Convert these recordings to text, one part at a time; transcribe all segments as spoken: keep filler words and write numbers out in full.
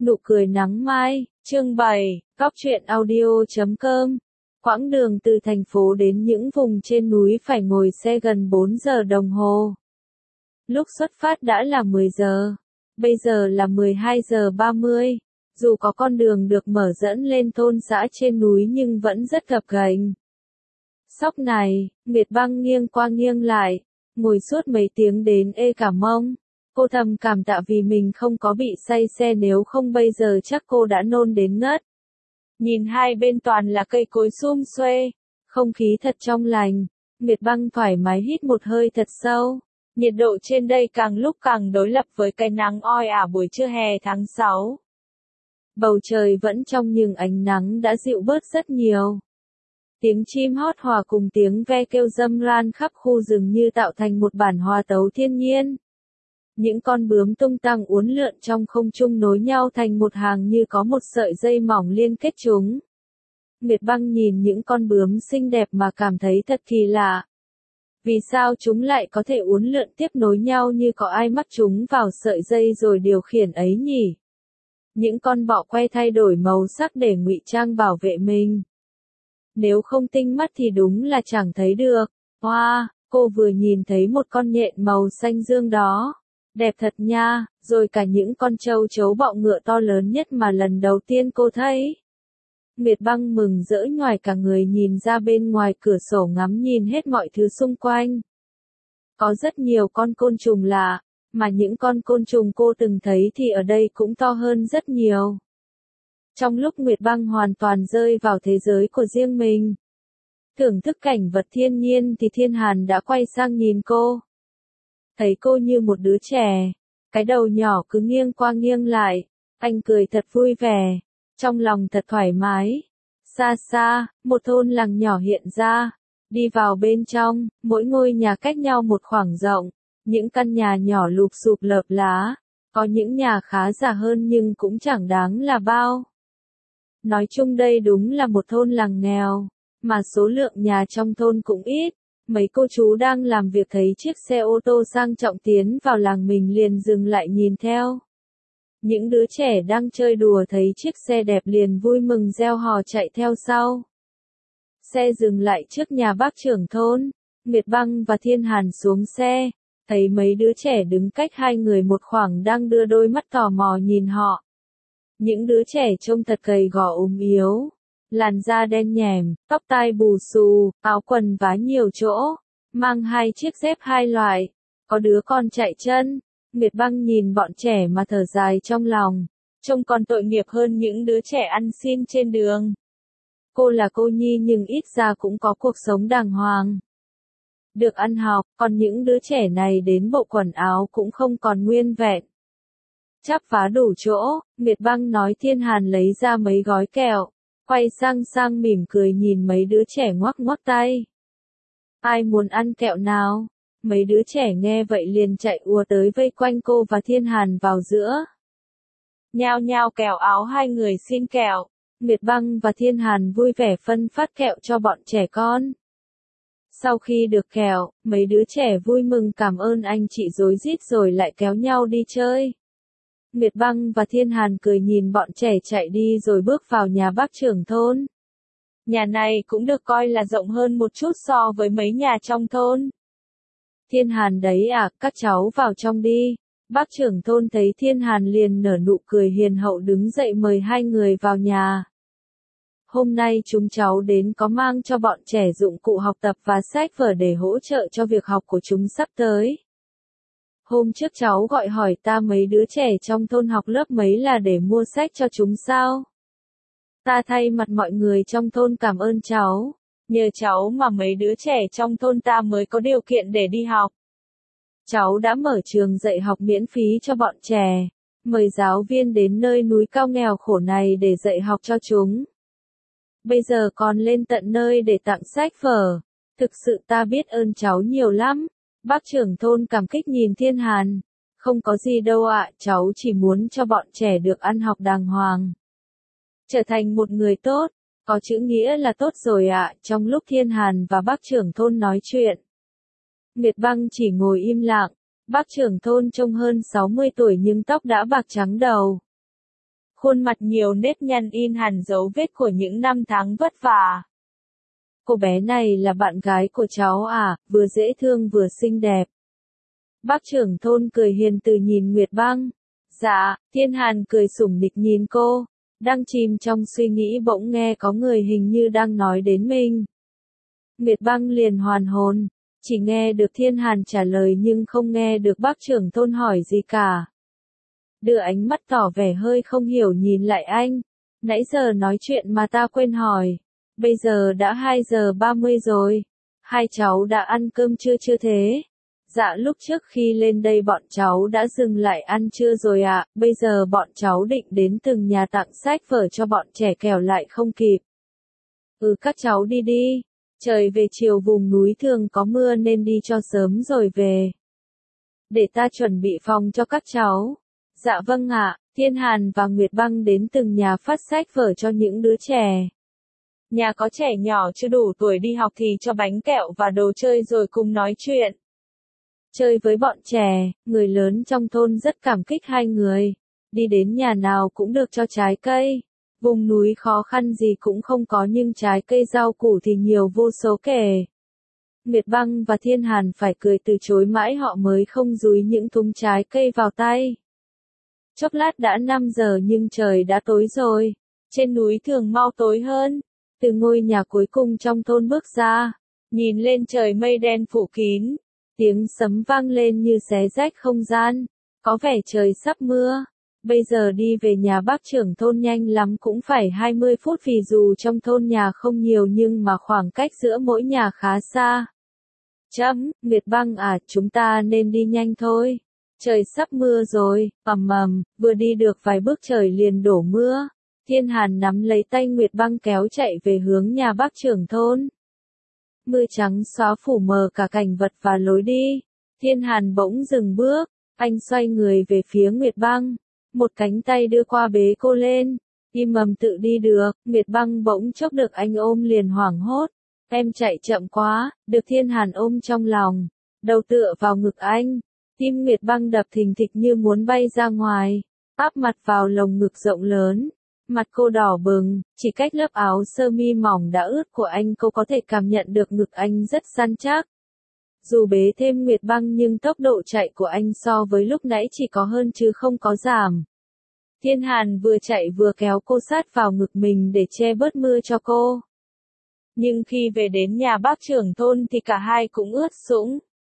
Nụ cười nắng mai, chương bảy, Góc truyện audio chấm com. Quãng đường từ thành phố đến những vùng trên núi phải ngồi xe gần bốn giờ đồng hồ. Lúc xuất phát đã là mười giờ, bây giờ là mười hai giờ ba mươi. Dù có con đường được mở dẫn lên thôn xã trên núi nhưng vẫn rất gập ghềnh. Sóc này, Nguyệt Băng nghiêng qua nghiêng lại, ngồi suốt mấy tiếng đến ê cả mông. Cô thầm cảm tạ vì mình không có bị say xe, nếu không bây giờ chắc cô đã nôn đến ngất. Nhìn hai bên toàn là cây cối sum xuê, không khí thật trong lành, Nguyệt Băng thoải mái hít một hơi thật sâu. Nhiệt độ trên đây càng lúc càng đối lập với cái nắng oi ả buổi trưa hè tháng sáu. Bầu trời vẫn trong nhưng ánh nắng đã dịu bớt rất nhiều. Tiếng chim hót hòa cùng tiếng ve kêu râm ran khắp khu rừng như tạo thành một bản hòa tấu thiên nhiên. Những con bướm tung tăng uốn lượn trong không trung nối nhau thành một hàng như có một sợi dây mỏng liên kết chúng. Nguyệt Băng nhìn những con bướm xinh đẹp mà cảm thấy thật kỳ lạ. Vì sao chúng lại có thể uốn lượn tiếp nối nhau như có ai mắc chúng vào sợi dây rồi điều khiển ấy nhỉ? Những con bọ que thay đổi màu sắc để ngụy trang bảo vệ mình. Nếu không tinh mắt thì đúng là chẳng thấy được. Hoa, wow, cô vừa nhìn thấy một con nhện màu xanh dương đó. Đẹp thật nha, rồi cả những con trâu trấu bọ ngựa to lớn nhất mà lần đầu tiên cô thấy. Nguyệt Băng mừng rỡ nhoài cả người nhìn ra bên ngoài cửa sổ ngắm nhìn hết mọi thứ xung quanh. Có rất nhiều con côn trùng lạ, mà những con côn trùng cô từng thấy thì ở đây cũng to hơn rất nhiều. Trong lúc Nguyệt Băng hoàn toàn rơi vào thế giới của riêng mình, thưởng thức cảnh vật thiên nhiên thì Thiên Hàn đã quay sang nhìn cô. Thấy cô như một đứa trẻ, cái đầu nhỏ cứ nghiêng qua nghiêng lại, anh cười thật vui vẻ, trong lòng thật thoải mái. Xa xa, một thôn làng nhỏ hiện ra, đi vào bên trong, mỗi ngôi nhà cách nhau một khoảng rộng, những căn nhà nhỏ lụp xụp lợp lá, có những nhà khá giả hơn nhưng cũng chẳng đáng là bao. Nói chung đây đúng là một thôn làng nghèo, mà số lượng nhà trong thôn cũng ít. Mấy cô chú đang làm việc thấy chiếc xe ô tô sang trọng tiến vào làng mình liền dừng lại nhìn theo. Những đứa trẻ đang chơi đùa thấy chiếc xe đẹp liền vui mừng reo hò chạy theo sau. Xe dừng lại trước nhà bác trưởng thôn, Nguyệt Băng và Thiên Hàn xuống xe, thấy mấy đứa trẻ đứng cách hai người một khoảng đang đưa đôi mắt tò mò nhìn họ. Những đứa trẻ trông thật gầy gò ốm yếu. Làn da đen nhèm, tóc tai bù xù, áo quần vá nhiều chỗ, mang hai chiếc dép hai loại, có đứa con chạy chân. Nguyệt Băng nhìn bọn trẻ mà thở dài trong lòng, trông còn tội nghiệp hơn những đứa trẻ ăn xin trên đường. Cô là cô nhi nhưng ít ra cũng có cuộc sống đàng hoàng. Được ăn học, còn những đứa trẻ này đến bộ quần áo cũng không còn nguyên vẹn. Chắp vá đủ chỗ, Nguyệt Băng nói Thiên Hàn lấy ra mấy gói kẹo. Quay sang sang mỉm cười nhìn mấy đứa trẻ ngoắc ngoắc tay. Ai muốn ăn kẹo nào? Mấy đứa trẻ nghe vậy liền chạy ùa tới vây quanh cô và Thiên Hàn vào giữa. Nhao nhao kẹo áo hai người xin kẹo. Nguyệt Băng và Thiên Hàn vui vẻ phân phát kẹo cho bọn trẻ con. Sau khi được kẹo, mấy đứa trẻ vui mừng cảm ơn anh chị rối rít rồi lại kéo nhau đi chơi. Nguyệt Băng và Thiên Hàn cười nhìn bọn trẻ chạy đi rồi bước vào nhà bác trưởng thôn. Nhà này cũng được coi là rộng hơn một chút so với mấy nhà trong thôn. Thiên Hàn đấy à, các cháu vào trong đi. Bác trưởng thôn thấy Thiên Hàn liền nở nụ cười hiền hậu đứng dậy mời hai người vào nhà. Hôm nay chúng cháu đến có mang cho bọn trẻ dụng cụ học tập và sách vở để hỗ trợ cho việc học của chúng sắp tới. Hôm trước cháu gọi hỏi ta mấy đứa trẻ trong thôn học lớp mấy là để mua sách cho chúng sao? Ta thay mặt mọi người trong thôn cảm ơn cháu. Nhờ cháu mà mấy đứa trẻ trong thôn ta mới có điều kiện để đi học. Cháu đã mở trường dạy học miễn phí cho bọn trẻ. Mời giáo viên đến nơi núi cao nghèo khổ này để dạy học cho chúng. Bây giờ còn lên tận nơi để tặng sách vở. Thực sự ta biết ơn cháu nhiều lắm. Bác trưởng thôn cảm kích nhìn Thiên Hàn. Không có gì đâu ạ, cháu chỉ muốn cho bọn trẻ được ăn học đàng hoàng. Trở thành một người tốt, có chữ nghĩa là tốt rồi ạ. Trong lúc Thiên Hàn và bác trưởng thôn nói chuyện, Nguyệt Băng chỉ ngồi im lặng. Bác trưởng thôn trông hơn sáu mươi tuổi nhưng tóc đã bạc trắng đầu. khuôn mặt nhiều nếp nhăn in hẳn dấu vết của những năm tháng vất vả. Cô bé này là bạn gái của cháu à, vừa dễ thương vừa xinh đẹp. Bác trưởng thôn cười hiền từ nhìn Nguyệt Băng. Dạ, Thiên Hàn cười sủng nịch nhìn cô, đang chìm trong suy nghĩ bỗng nghe có người hình như đang nói đến mình. Nguyệt Băng liền hoàn hồn, chỉ nghe được Thiên Hàn trả lời nhưng không nghe được bác trưởng thôn hỏi gì cả. Đưa ánh mắt tỏ vẻ hơi không hiểu nhìn lại anh. Nãy giờ nói chuyện mà ta quên hỏi. Bây giờ đã hai giờ ba mươi rồi. Hai cháu đã ăn cơm chưa chưa thế? Dạ lúc trước khi lên đây bọn cháu đã dừng lại ăn trưa rồi ạ, bây giờ bọn cháu định đến từng nhà tặng sách vở cho bọn trẻ kẻo lại không kịp. Ừ các cháu đi đi, trời về chiều vùng núi thường có mưa nên đi cho sớm rồi về. Để ta chuẩn bị phòng cho các cháu. Dạ vâng ạ, Thiên Hàn và Nguyệt Băng đến từng nhà phát sách vở cho những đứa trẻ. Nhà có trẻ nhỏ chưa đủ tuổi đi học thì cho bánh kẹo và đồ chơi rồi cùng nói chuyện. Chơi với bọn trẻ, người lớn trong thôn rất cảm kích hai người. Đi đến nhà nào cũng được cho trái cây. Vùng núi khó khăn gì cũng không có nhưng trái cây rau củ thì nhiều vô số kể. Nguyệt Băng và Thiên Hàn phải cười từ chối mãi họ mới không dúi những thúng trái cây vào tay. Chốc lát đã năm giờ nhưng trời đã tối rồi. Trên núi thường mau tối hơn. Từ ngôi nhà cuối cùng trong thôn bước ra, nhìn lên trời mây đen phủ kín. Tiếng sấm vang lên như xé rách không gian, có vẻ trời sắp mưa. Bây giờ đi về nhà bác trưởng thôn nhanh lắm cũng phải hai mươi phút vì dù trong thôn nhà không nhiều nhưng mà khoảng cách giữa mỗi nhà khá xa. Chấm, Nguyệt Băng à, chúng ta nên đi nhanh thôi. Trời sắp mưa rồi, ầm ầm, vừa đi được vài bước trời liền đổ mưa. Thiên Hàn nắm lấy tay Nguyệt Băng kéo chạy về hướng nhà bác trưởng thôn. Mưa trắng xóa phủ mờ cả cảnh vật và lối đi. Thiên Hàn bỗng dừng bước, anh xoay người về phía Nguyệt Băng. Một cánh tay đưa qua bế cô lên. Im mầm tự đi được, Nguyệt Băng bỗng chốc được anh ôm liền hoảng hốt. Em chạy chậm quá, được Thiên Hàn ôm trong lòng. Đầu tựa vào ngực anh. Tim Nguyệt Băng đập thình thịch như muốn bay ra ngoài. Áp mặt vào lồng ngực rộng lớn. Mặt cô đỏ bừng, chỉ cách lớp áo sơ mi mỏng đã ướt của anh cô có thể cảm nhận được ngực anh rất săn chắc. Dù bế thêm Nguyệt Băng nhưng tốc độ chạy của anh so với lúc nãy chỉ có hơn chứ không có giảm. Thiên Hàn vừa chạy vừa kéo cô sát vào ngực mình để che bớt mưa cho cô. Nhưng khi về đến nhà bác trưởng thôn thì cả hai cũng ướt sũng.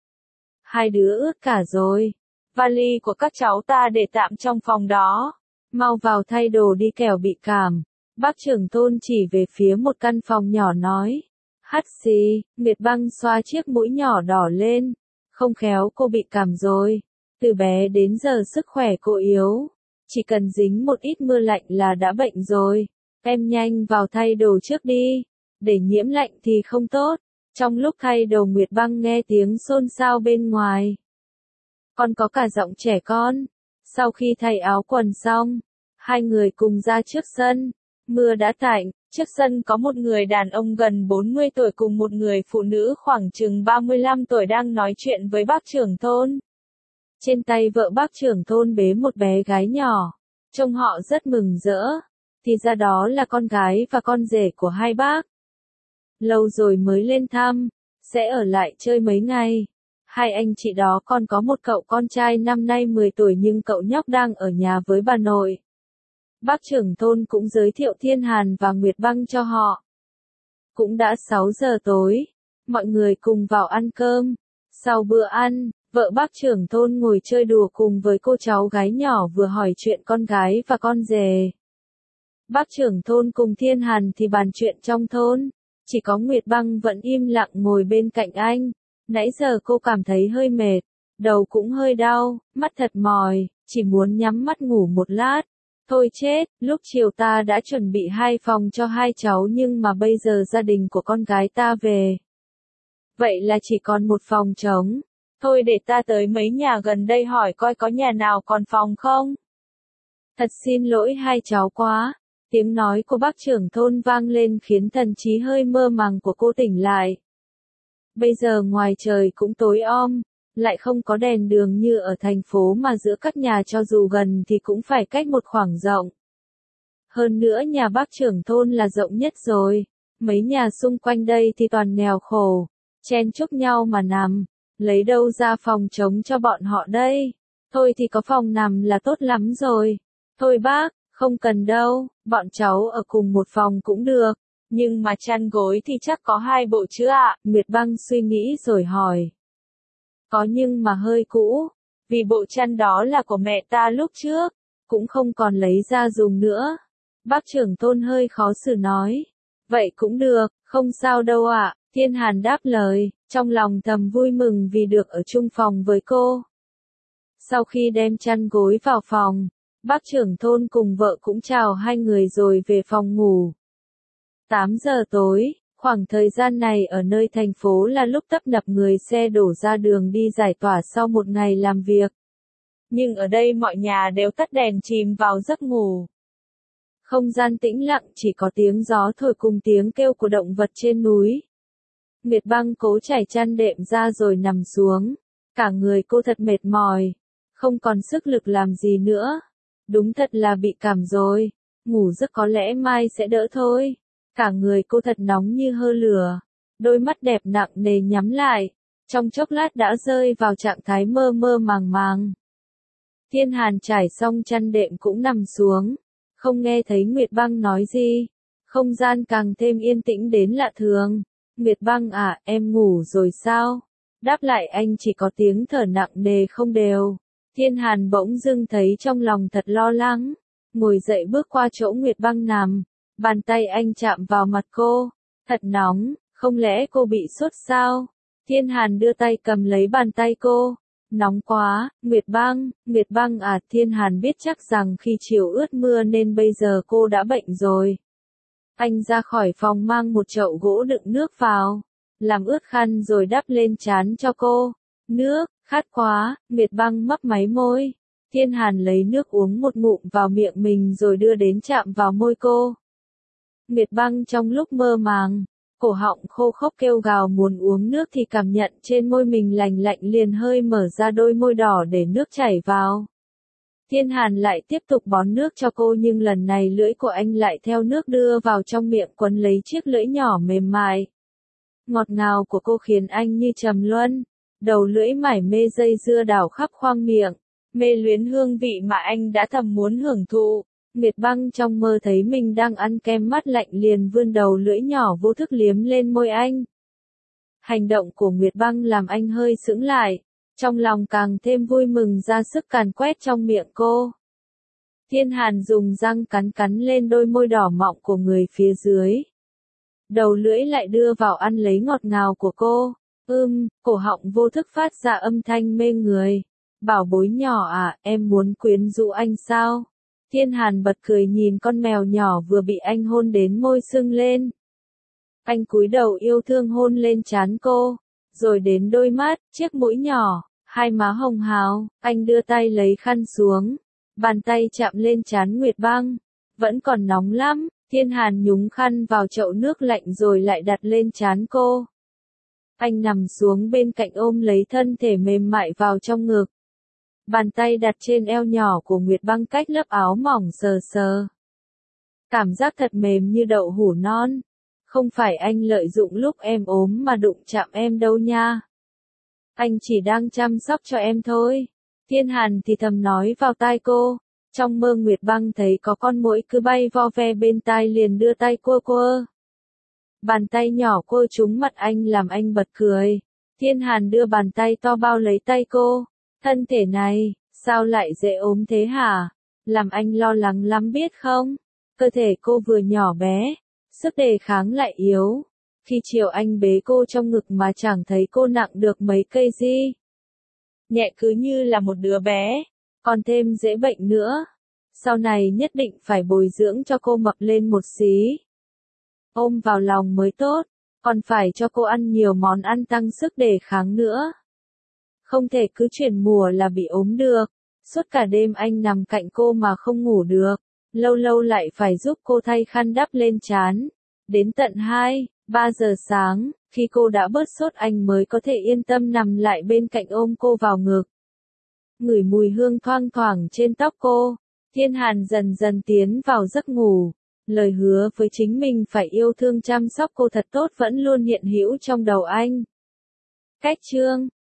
Hai đứa ướt cả rồi. Vali của các cháu ta để tạm trong phòng đó. Mau vào thay đồ đi kẻo bị cảm. Bác trưởng thôn chỉ về phía một căn phòng nhỏ nói. Hắt xì, Nguyệt Băng xoa chiếc mũi nhỏ đỏ lên. Không khéo cô bị cảm rồi. Từ bé đến giờ sức khỏe cô yếu. Chỉ cần dính một ít mưa lạnh là đã bệnh rồi. Em nhanh vào thay đồ trước đi. Để nhiễm lạnh thì không tốt. Trong lúc thay đồ Nguyệt Băng nghe tiếng xôn xao bên ngoài. Còn có cả giọng trẻ con. Sau khi thay áo quần xong, hai người cùng ra trước sân. Mưa đã tạnh, trước sân có một người đàn ông gần bốn mươi tuổi cùng một người phụ nữ khoảng chừng ba mươi lăm tuổi đang nói chuyện với bác trưởng thôn. Trên tay vợ bác trưởng thôn bế một bé gái nhỏ. Trông họ rất mừng rỡ. Thì ra đó là con gái và con rể của hai bác. Lâu rồi mới lên thăm, sẽ ở lại chơi mấy ngày. Hai anh chị đó còn có một cậu con trai năm nay mười tuổi nhưng cậu nhóc đang ở nhà với bà nội. Bác trưởng thôn cũng giới thiệu Thiên Hàn và Nguyệt Băng cho họ. Cũng đã sáu giờ tối, mọi người cùng vào ăn cơm. Sau bữa ăn, vợ bác trưởng thôn ngồi chơi đùa cùng với cô cháu gái nhỏ vừa hỏi chuyện con gái và con rể. Bác trưởng thôn cùng Thiên Hàn thì bàn chuyện trong thôn. Chỉ có Nguyệt Băng vẫn im lặng ngồi bên cạnh anh. Nãy giờ cô cảm thấy hơi mệt, đầu cũng hơi đau, mắt thật mỏi, chỉ muốn nhắm mắt ngủ một lát. Thôi chết, lúc chiều ta đã chuẩn bị hai phòng cho hai cháu nhưng mà bây giờ gia đình của con gái ta về. Vậy là chỉ còn một phòng trống. Thôi để ta tới mấy nhà gần đây hỏi coi có nhà nào còn phòng không. Thật xin lỗi hai cháu quá. Tiếng nói của bác trưởng thôn vang lên khiến thần trí hơi mơ màng của cô tỉnh lại. Bây giờ ngoài trời cũng tối om, lại không có đèn đường như ở thành phố mà giữa các nhà cho dù gần thì cũng phải cách một khoảng rộng. Hơn nữa nhà bác trưởng thôn là rộng nhất rồi. Mấy nhà xung quanh đây thì toàn nghèo khổ, chen chúc nhau mà nằm, lấy đâu ra phòng trống cho bọn họ đây. Thôi thì có phòng nằm là tốt lắm rồi. Thôi bác, không cần đâu, bọn cháu ở cùng một phòng cũng được. Nhưng mà chăn gối thì chắc có hai bộ chứ ạ? Nguyệt Băng suy nghĩ rồi hỏi. Có nhưng mà hơi cũ, vì bộ chăn đó là của mẹ ta lúc trước, cũng không còn lấy ra dùng nữa. Bác trưởng thôn hơi khó xử nói. Vậy cũng được, không sao đâu ạ. Thiên Hàn đáp lời, trong lòng thầm vui mừng vì được ở chung phòng với cô. Sau khi đem chăn gối vào phòng, bác trưởng thôn cùng vợ cũng chào hai người rồi về phòng ngủ. tám giờ tối, khoảng thời gian này ở nơi thành phố là lúc tấp nập người xe đổ ra đường đi giải tỏa sau một ngày làm việc. Nhưng ở đây mọi nhà đều tắt đèn chìm vào giấc ngủ. Không gian tĩnh lặng chỉ có tiếng gió thổi cùng tiếng kêu của động vật trên núi. Nguyệt Băng cố trải chăn đệm ra rồi nằm xuống. Cả người cô thật mệt mỏi, không còn sức lực làm gì nữa. Đúng thật là bị cảm rồi. Ngủ giấc có lẽ mai sẽ đỡ thôi. Cả người cô thật nóng như hơ lửa. Đôi mắt đẹp nặng nề nhắm lại. Trong chốc lát đã rơi vào trạng thái mơ mơ màng màng. Thiên Hàn trải xong chăn đệm cũng nằm xuống. Không nghe thấy Nguyệt Băng nói gì. Không gian càng thêm yên tĩnh đến lạ thường. Nguyệt Băng à, em ngủ rồi sao? Đáp lại anh chỉ có tiếng thở nặng nề không đều. Thiên Hàn bỗng dưng thấy trong lòng thật lo lắng. Ngồi dậy bước qua chỗ Nguyệt Băng nằm. Bàn tay anh chạm vào mặt cô. Thật nóng, không lẽ cô bị sốt sao? Thiên Hàn đưa tay cầm lấy bàn tay cô. Nóng quá, Nguyệt Băng, Nguyệt Băng à. Thiên Hàn biết chắc rằng khi chiều ướt mưa nên bây giờ cô đã bệnh rồi. Anh ra khỏi phòng mang một chậu gỗ đựng nước vào, làm ướt khăn rồi đắp lên trán cho cô. Nước, khát quá, Nguyệt Băng mấp máy môi. Thiên Hàn lấy nước uống một ngụm vào miệng mình rồi đưa đến chạm vào môi cô. Nguyệt Băng trong lúc mơ màng, cổ họng khô khốc kêu gào muốn uống nước thì cảm nhận trên môi mình lành lạnh liền hơi mở ra đôi môi đỏ để nước chảy vào. Thiên Hàn lại tiếp tục bón nước cho cô nhưng lần này lưỡi của anh lại theo nước đưa vào trong miệng quấn lấy chiếc lưỡi nhỏ mềm mại. Ngọt ngào của cô khiến anh như trầm luân, đầu lưỡi mải mê dây dưa đảo khắp khoang miệng, mê luyến hương vị mà anh đã thầm muốn hưởng thụ. Nguyệt Băng trong mơ thấy mình đang ăn kem mát lạnh liền vươn đầu lưỡi nhỏ vô thức liếm lên môi anh. Hành động của Nguyệt Băng làm anh hơi sững lại. Trong lòng càng thêm vui mừng ra sức càn quét trong miệng cô. Thiên Hàn dùng răng cắn cắn lên đôi môi đỏ mọng của người phía dưới. Đầu lưỡi lại đưa vào ăn lấy ngọt ngào của cô. Ưm, cổ họng vô thức phát ra âm thanh mê người. Bảo bối nhỏ à, em muốn quyến rũ anh sao? Thiên Hàn bật cười nhìn con mèo nhỏ vừa bị anh hôn đến môi sưng lên. Anh cúi đầu yêu thương hôn lên trán cô, rồi đến đôi mắt, chiếc mũi nhỏ. Hai má hồng hào, anh đưa tay lấy khăn xuống, bàn tay chạm lên trán Nguyệt Băng, vẫn còn nóng lắm. Thiên Hàn nhúng khăn vào chậu nước lạnh rồi lại đặt lên trán cô. Anh nằm xuống bên cạnh ôm lấy thân thể mềm mại vào trong ngực. Bàn tay đặt trên eo nhỏ của Nguyệt Băng cách lớp áo mỏng sờ sờ. Cảm giác thật mềm như đậu hũ non. Không phải anh lợi dụng lúc em ốm mà đụng chạm em đâu nha. Anh chỉ đang chăm sóc cho em thôi. Thiên Hàn thì thầm nói vào tai cô. Trong mơ Nguyệt Băng thấy có con muỗi cứ bay vo ve bên tai liền đưa tay quơ quơ. Bàn tay nhỏ quơ trúng mặt anh làm anh bật cười. Thiên Hàn đưa bàn tay to bao lấy tay cô. Thân thể này, sao lại dễ ốm thế hả? Làm anh lo lắng lắm biết không? Cơ thể cô vừa nhỏ bé, sức đề kháng lại yếu. Khi chiều anh bế cô trong ngực mà chẳng thấy cô nặng được mấy cây gì. Nhẹ cứ như là một đứa bé, còn thêm dễ bệnh nữa. Sau này nhất định phải bồi dưỡng cho cô mập lên một xí. Ôm vào lòng mới tốt, còn phải cho cô ăn nhiều món ăn tăng sức đề kháng nữa. Không thể cứ chuyển mùa là bị ốm được. Suốt cả đêm anh nằm cạnh cô mà không ngủ được. Lâu lâu lại phải giúp cô thay khăn đắp lên trán. Đến tận hai, ba giờ sáng, khi cô đã bớt sốt anh mới có thể yên tâm nằm lại bên cạnh ôm cô vào ngực. Ngửi mùi hương thoang thoảng trên tóc cô. Thiên Hàn dần dần tiến vào giấc ngủ. Lời hứa với chính mình phải yêu thương chăm sóc cô thật tốt vẫn luôn hiện hữu trong đầu anh. Cách chương